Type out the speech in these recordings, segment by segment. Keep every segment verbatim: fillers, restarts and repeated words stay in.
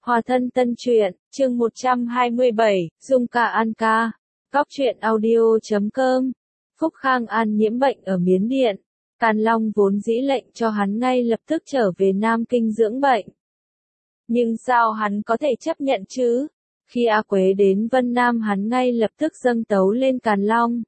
Hòa thân tân truyện, chương một trăm hai mươi bảy, Dung ca An ca. Góc truyện audio chấm com. Phúc Khang An nhiễm bệnh ở Miến Điện. Càn Long vốn dĩ lệnh cho hắn ngay lập tức trở về Nam Kinh dưỡng bệnh. Nhưng sao hắn có thể chấp nhận chứ? Khi A Quế đến Vân Nam hắn ngay lập tức dâng tấu lên Càn Long.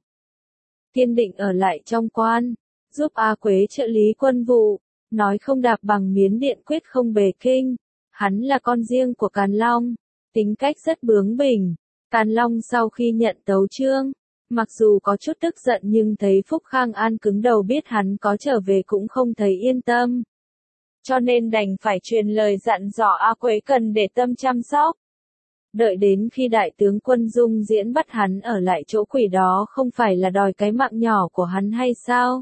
Kiên định ở lại trong quan, giúp A Quế trợ lý quân vụ, nói không đạp bằng Miến Điện quyết không bề kinh. Hắn là con riêng của Càn Long, tính cách rất bướng bỉnh. Càn Long sau khi nhận tấu chương, mặc dù có chút tức giận nhưng thấy Phúc Khang An cứng đầu biết hắn có trở về cũng không thấy yên tâm. Cho nên đành phải truyền lời dặn dò A Quế cần để tâm chăm sóc. Đợi đến khi đại tướng quân Dung Diễn bắt hắn ở lại chỗ quỷ đó không phải là đòi cái mạng nhỏ của hắn hay sao?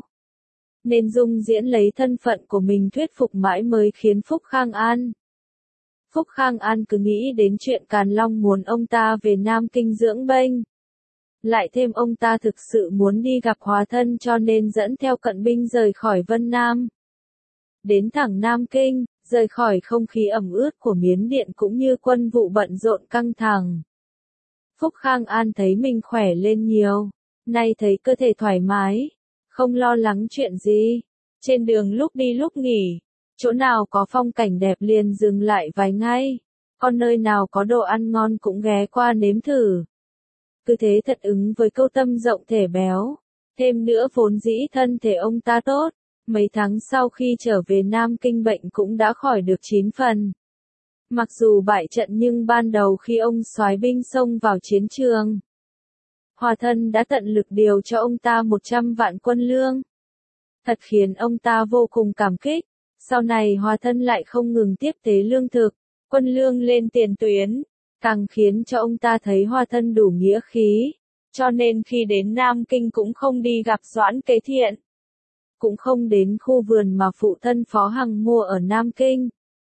Nên Dung Diễn lấy thân phận của mình thuyết phục mãi mới khiến Phúc Khang An. Phúc Khang An cứ nghĩ đến chuyện Càn Long muốn ông ta về Nam Kinh dưỡng bệnh. Lại thêm ông ta thực sự muốn đi gặp Hòa thân cho nên dẫn theo cận binh rời khỏi Vân Nam. Đến thẳng Nam Kinh, rời khỏi không khí ẩm ướt của Miến Điện cũng như quân vụ bận rộn căng thẳng. Phúc Khang An thấy mình khỏe lên nhiều, nay thấy cơ thể thoải mái, không lo lắng chuyện gì. Trên đường lúc đi lúc nghỉ, chỗ nào có phong cảnh đẹp liền dừng lại vài ngày, còn nơi nào có đồ ăn ngon cũng ghé qua nếm thử. Cứ thế thật ứng với câu tâm rộng thể béo, thêm nữa vốn dĩ thân thể ông ta tốt, mấy tháng sau khi trở về Nam Kinh bệnh cũng đã khỏi được chín phần. Mặc dù bại trận nhưng ban đầu khi ông soái binh xông vào chiến trường, Hòa thân đã tận lực điều cho ông ta một trăm vạn quân lương. Thật khiến ông ta vô cùng cảm kích. Sau này Hòa thân lại không ngừng tiếp tế lương thực, quân lương lên tiền tuyến, càng khiến cho ông ta thấy Hòa thân đủ nghĩa khí, cho nên khi đến Nam Kinh cũng không đi gặp Doãn Kế Thiện, cũng không đến khu vườn mà phụ thân Phó Hằng mua ở Nam Kinh,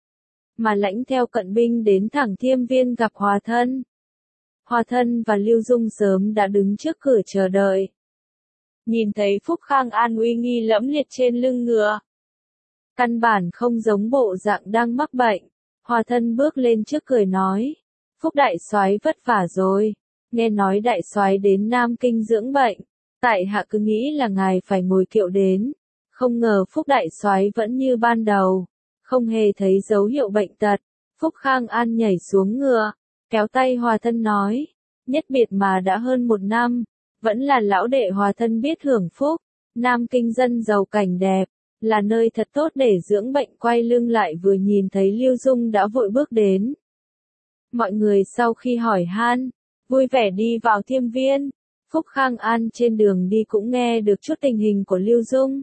mà lãnh theo cận binh đến thẳng Thiêm Viên gặp Hòa thân. Hòa thân và Lưu Dung sớm đã đứng trước cửa chờ đợi. Nhìn thấy Phúc Khang An uy nghi lẫm liệt trên lưng ngựa, căn bản không giống bộ dạng đang mắc bệnh. Hòa thân bước lên trước cười nói, Phúc đại soái vất vả rồi, nghe nói đại soái đến Nam Kinh dưỡng bệnh, tại hạ cứ nghĩ là ngài phải ngồi kiệu đến, không ngờ Phúc đại soái vẫn như ban đầu, không hề thấy dấu hiệu bệnh tật. Phúc Khang An nhảy xuống ngựa, kéo tay Hòa thân nói, nhất biệt mà đã hơn một năm, vẫn là lão đệ Hòa thân biết hưởng phúc, Nam Kinh dân giàu cảnh đẹp, là nơi thật tốt để dưỡng bệnh. Quay lưng lại vừa nhìn thấy Lưu Dung đã vội bước đến. Mọi người sau khi hỏi han, vui vẻ đi vào Thiêm Viên. Phúc Khang An trên đường đi cũng nghe được chút tình hình của Lưu Dung.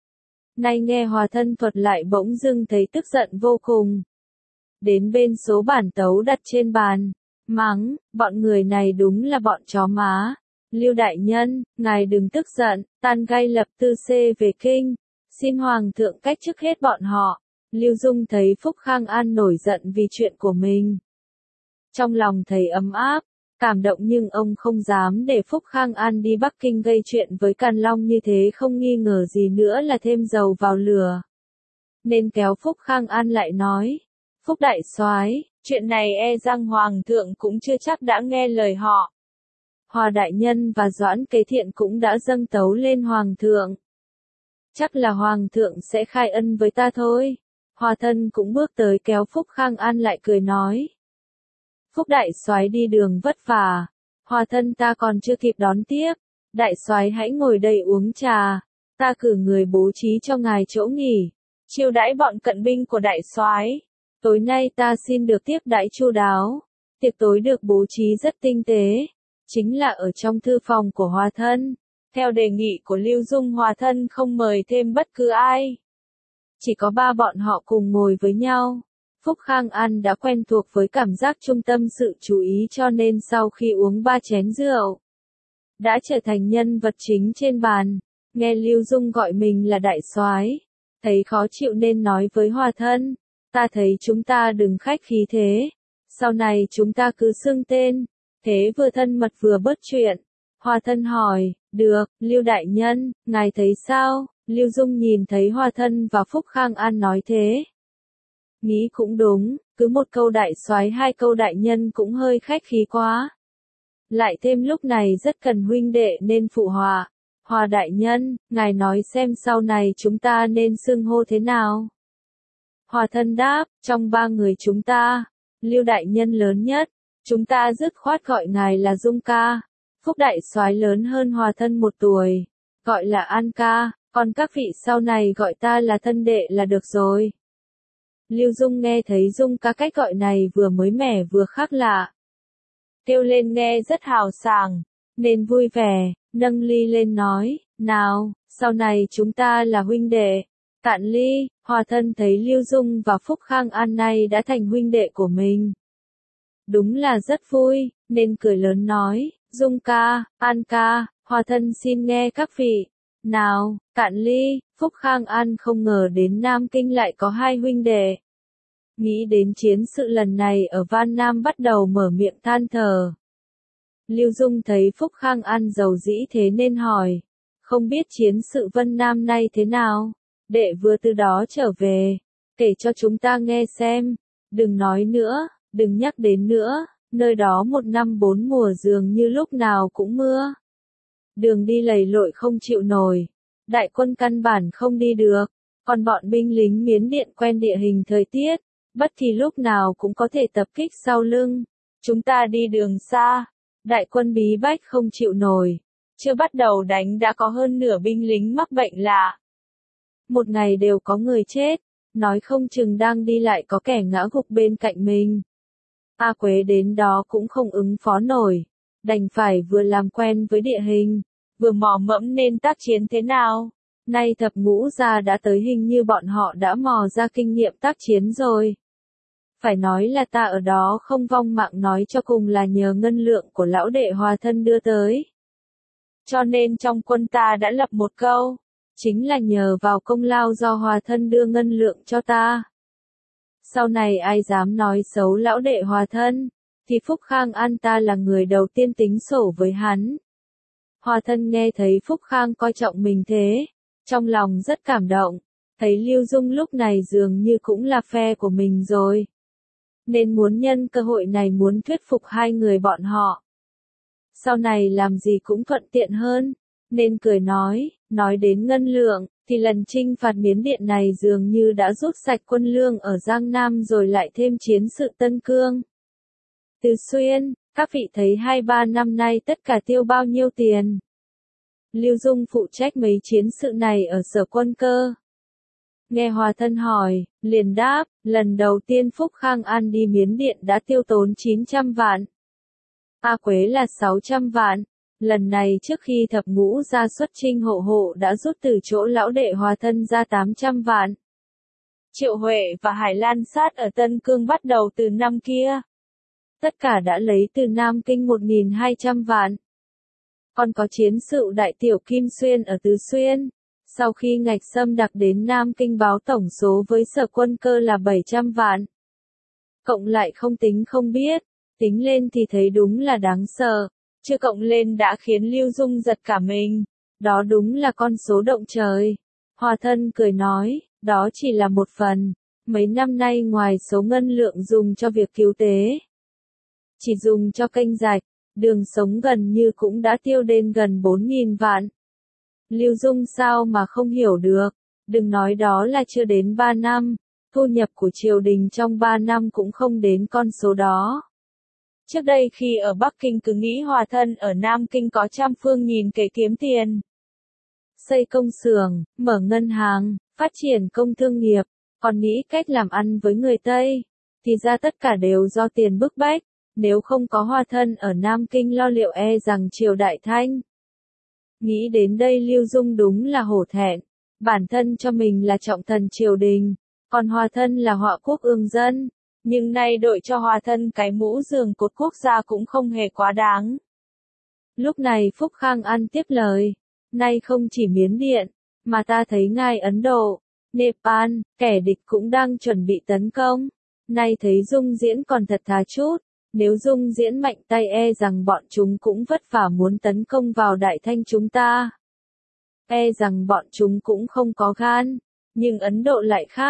Nay nghe Hòa thân thuật lại bỗng dưng thấy tức giận vô cùng. Đến bên số bản tấu đặt trên bàn, mắng, bọn người này đúng là bọn chó má. Lưu đại nhân, ngài đừng tức giận, tan gai lập tư xê về kinh. Xin Hoàng thượng cách chức hết bọn họ. Lưu Dung thấy Phúc Khang An nổi giận vì chuyện của mình. Trong lòng thấy ấm áp, cảm động nhưng ông không dám để Phúc Khang An đi Bắc Kinh gây chuyện với Càn Long như thế, không nghi ngờ gì nữa là thêm dầu vào lửa. Nên kéo Phúc Khang An lại nói, Phúc đại soái, chuyện này e rằng Hoàng thượng cũng chưa chắc đã nghe lời họ. Hòa đại nhân và Doãn Kế Thiện cũng đã dâng tấu lên Hoàng thượng. Chắc là Hoàng thượng sẽ khai ân với ta thôi. Hòa thân cũng bước tới kéo Phúc Khang An lại cười nói. Phúc đại soái đi đường vất vả. Hòa thân ta còn chưa kịp đón tiếp. Đại soái hãy ngồi đây uống trà. Ta cử người bố trí cho ngài chỗ nghỉ. Chiêu đãi bọn cận binh của đại soái. Tối nay ta xin được tiếp đãi chu đáo. Tiệc tối được bố trí rất tinh tế. Chính là ở trong thư phòng của Hòa thân. Theo đề nghị của Lưu Dung, Hòa thân không mời thêm bất cứ ai. Chỉ có ba bọn họ cùng ngồi với nhau. Phúc Khang An đã quen thuộc với cảm giác trung tâm sự chú ý cho nên sau khi uống ba chén rượu, đã trở thành nhân vật chính trên bàn. Nghe Lưu Dung gọi mình là đại soái, thấy khó chịu nên nói với Hòa thân, ta thấy chúng ta đừng khách khí thế. Sau này chúng ta cứ xưng tên, thế vừa thân mật vừa bớt chuyện. Hòa thân hỏi, được, Lưu đại nhân, ngài thấy sao? Lưu Dung nhìn thấy Hòa thân và Phúc Khang An nói thế, Nghĩ cũng đúng, cứ một câu đại soái hai câu đại nhân cũng hơi khách khí quá. Lại thêm lúc này rất cần huynh đệ nên phụ họa. Hòa đại nhân, ngài nói xem sau này chúng ta nên xưng hô thế nào? Hòa thân đáp, trong ba người chúng ta, Lưu đại nhân lớn nhất, chúng ta dứt khoát gọi ngài là Dung ca. Phúc đại soái lớn hơn Hòa thân một tuổi, gọi là An ca, còn các vị sau này gọi ta là thân đệ là được rồi. Lưu Dung nghe thấy Dung ca cách gọi này vừa mới mẻ vừa khác lạ. Kêu lên nghe rất hào sảng, nên vui vẻ, nâng ly lên nói, nào, sau này chúng ta là huynh đệ. Cạn ly, Hòa thân thấy Lưu Dung và Phúc Khang An nay đã thành huynh đệ của mình. Đúng là rất vui, nên cười lớn nói, Dung ca, An ca, Hòa thân xin nghe các vị. Nào, Cạn ly, Phúc Khang An không ngờ đến Nam Kinh lại có hai huynh đệ. Nghĩ đến chiến sự lần này ở Van Nam bắt đầu mở miệng than thở. Lưu Dung thấy Phúc Khang An giàu dĩ thế nên hỏi, không biết chiến sự Vân Nam nay thế nào? Đệ vừa từ đó trở về, kể cho chúng ta nghe xem. Đừng nói nữa, đừng nhắc đến nữa, nơi đó một năm bốn mùa dường như lúc nào cũng mưa. Đường đi lầy lội không chịu nổi, đại quân căn bản không đi được, còn bọn binh lính Miến Điện quen địa hình thời tiết, bất kỳ lúc nào cũng có thể tập kích sau lưng. Chúng ta đi đường xa, đại quân bí bách không chịu nổi, chưa bắt đầu đánh đã có hơn nửa binh lính mắc bệnh lạ. Một ngày đều có người chết, nói không chừng đang đi lại có kẻ ngã gục bên cạnh mình. A Quế đến đó cũng không ứng phó nổi, đành phải vừa làm quen với địa hình, vừa mò mẫm nên tác chiến thế nào. Nay thập ngũ gia đã tới, hình như bọn họ đã mò ra kinh nghiệm tác chiến rồi. Phải nói là ta ở đó không vong mạng, nói cho cùng là nhờ ngân lượng của lão đệ Hòa thân đưa tới. Cho nên trong quân ta đã lập một câu, chính là nhờ vào công lao do Hòa thân đưa ngân lượng cho ta. Sau này ai dám nói xấu lão đệ Hòa thân, thì Phúc Khang An ta là người đầu tiên tính sổ với hắn. Hòa thân nghe thấy Phúc Khang coi trọng mình thế, trong lòng rất cảm động, thấy Lưu Dung lúc này dường như cũng là phe của mình rồi. Nên muốn nhân cơ hội này muốn thuyết phục hai người bọn họ. Sau này làm gì cũng thuận tiện hơn, nên cười nói, nói đến ngân lượng, thì lần chinh phạt Miến Điện này dường như đã rút sạch quân lương ở Giang Nam rồi lại thêm chiến sự Tân Cương. Từ Xuyên, các vị thấy hai ba năm nay tất cả tiêu bao nhiêu tiền? Lưu Dung phụ trách mấy chiến sự này ở Sở Quân Cơ. Nghe Hòa thân hỏi, liền đáp, lần đầu tiên Phúc Khang An đi Miến Điện đã tiêu tốn chín trăm vạn. A Quế là sáu trăm vạn. Lần này trước khi thập ngũ ra xuất chinh hộ hộ đã rút từ chỗ lão đệ Hòa thân ra tám trăm vạn. Triệu Huệ và Hải Lan Sát ở Tân Cương bắt đầu từ năm kia. Tất cả đã lấy từ Nam Kinh một nghìn hai trăm vạn. Còn có chiến sự Đại Tiểu Kim Xuyên ở Tứ Xuyên. Sau khi Ngạch Sâm đặc đến Nam Kinh báo tổng số với Sở Quân Cơ là bảy trăm vạn. Cộng lại không tính không biết, tính lên thì thấy đúng là đáng sợ. Chưa cộng lên đã khiến Lưu Dung giật cả mình. Đó đúng là con số động trời. Hòa thân cười nói, đó chỉ là một phần. Mấy năm nay ngoài số ngân lượng dùng cho việc cứu tế, chỉ dùng cho kênh rạch, đường sống gần như cũng đã tiêu đến gần bốn nghìn vạn. Lưu Dung sao mà không hiểu được, đừng nói đó là chưa đến ba năm, thu nhập của triều đình trong ba năm cũng không đến con số đó. Trước đây khi ở Bắc Kinh cứ nghĩ Hòa thân ở Nam Kinh có trăm phương nghìn kế kiếm tiền. Xây công xưởng, mở ngân hàng, phát triển công thương nghiệp, còn nghĩ cách làm ăn với người Tây, thì ra tất cả đều do tiền bức bách, nếu không có Hòa thân ở Nam Kinh lo liệu e rằng triều đại Thanh. Nghĩ đến đây Lưu Dung đúng là hổ thẹn, bản thân cho mình là trọng thần triều đình, còn Hòa thân là họa quốc ương dân. Nhưng nay đội cho Hòa thân cái mũ giường cột quốc gia cũng không hề quá đáng. Lúc này Phúc Khang An tiếp lời, nay không chỉ Miến Điện, mà ta thấy ngay Ấn Độ, Nepal, kẻ địch cũng đang chuẩn bị tấn công. Nay thấy Dung Diễn còn thật thà chút, nếu Dung Diễn mạnh tay e rằng bọn chúng cũng vất vả muốn tấn công vào Đại Thanh chúng ta. E rằng bọn chúng cũng không có gan, nhưng Ấn Độ lại khác.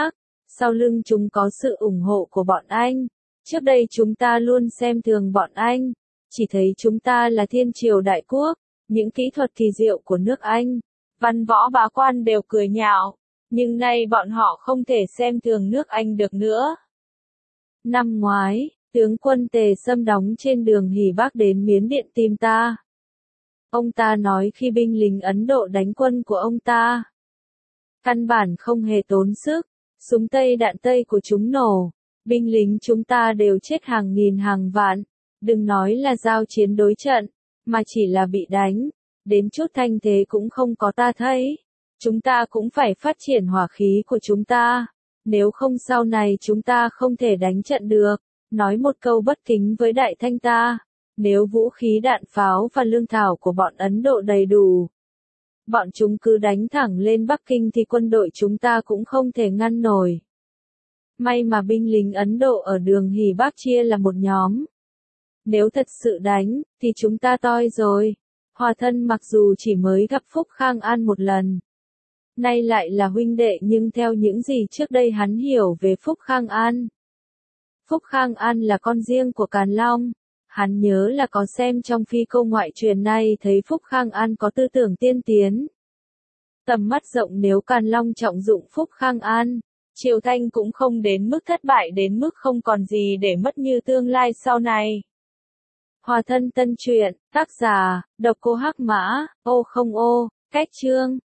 Sau lưng chúng có sự ủng hộ của bọn anh. Trước đây chúng ta luôn xem thường bọn anh, chỉ thấy chúng ta là thiên triều đại quốc, những kỹ thuật kỳ diệu của nước Anh. Văn võ bá quan đều cười nhạo, nhưng nay bọn họ không thể xem thường nước Anh được nữa. Năm ngoái, tướng quân Tề Sâm đóng trên đường Hỷ Bắc đến Miến Điện tìm ta. Ông ta nói khi binh lính Ấn Độ đánh quân của ông ta, căn bản không hề tốn sức, súng Tây đạn Tây của chúng nổ, binh lính chúng ta đều chết hàng nghìn hàng vạn, đừng nói là giao chiến đối trận, mà chỉ là bị đánh, đến chút thanh thế cũng không có ta thấy. Chúng ta cũng phải phát triển hỏa khí của chúng ta, nếu không sau này chúng ta không thể đánh trận được. Nói một câu bất kính với Đại Thanh ta, nếu vũ khí đạn pháo và lương thảo của bọn Ấn Độ đầy đủ, bọn chúng cứ đánh thẳng lên Bắc Kinh thì quân đội chúng ta cũng không thể ngăn nổi. May mà binh lính Ấn Độ ở đường Hỷ Bắc chia là một nhóm. Nếu thật sự đánh, thì chúng ta toi rồi. Hòa Thân mặc dù chỉ mới gặp Phúc Khang An một lần, nay lại là huynh đệ, nhưng theo những gì trước đây hắn hiểu về Phúc Khang An, Phúc Khang An là con riêng của Càn Long. Hắn nhớ là có xem trong phi câu ngoại truyền này thấy Phúc Khang An có tư tưởng tiên tiến, tầm mắt rộng. Nếu Càn Long trọng dụng Phúc Khang An, Triều Thanh cũng không đến mức thất bại đến mức không còn gì để mất như tương lai sau này. Hòa Thân tân truyện, tác giả, Độc Cô Hắc Mã, ô không ô, cách chương.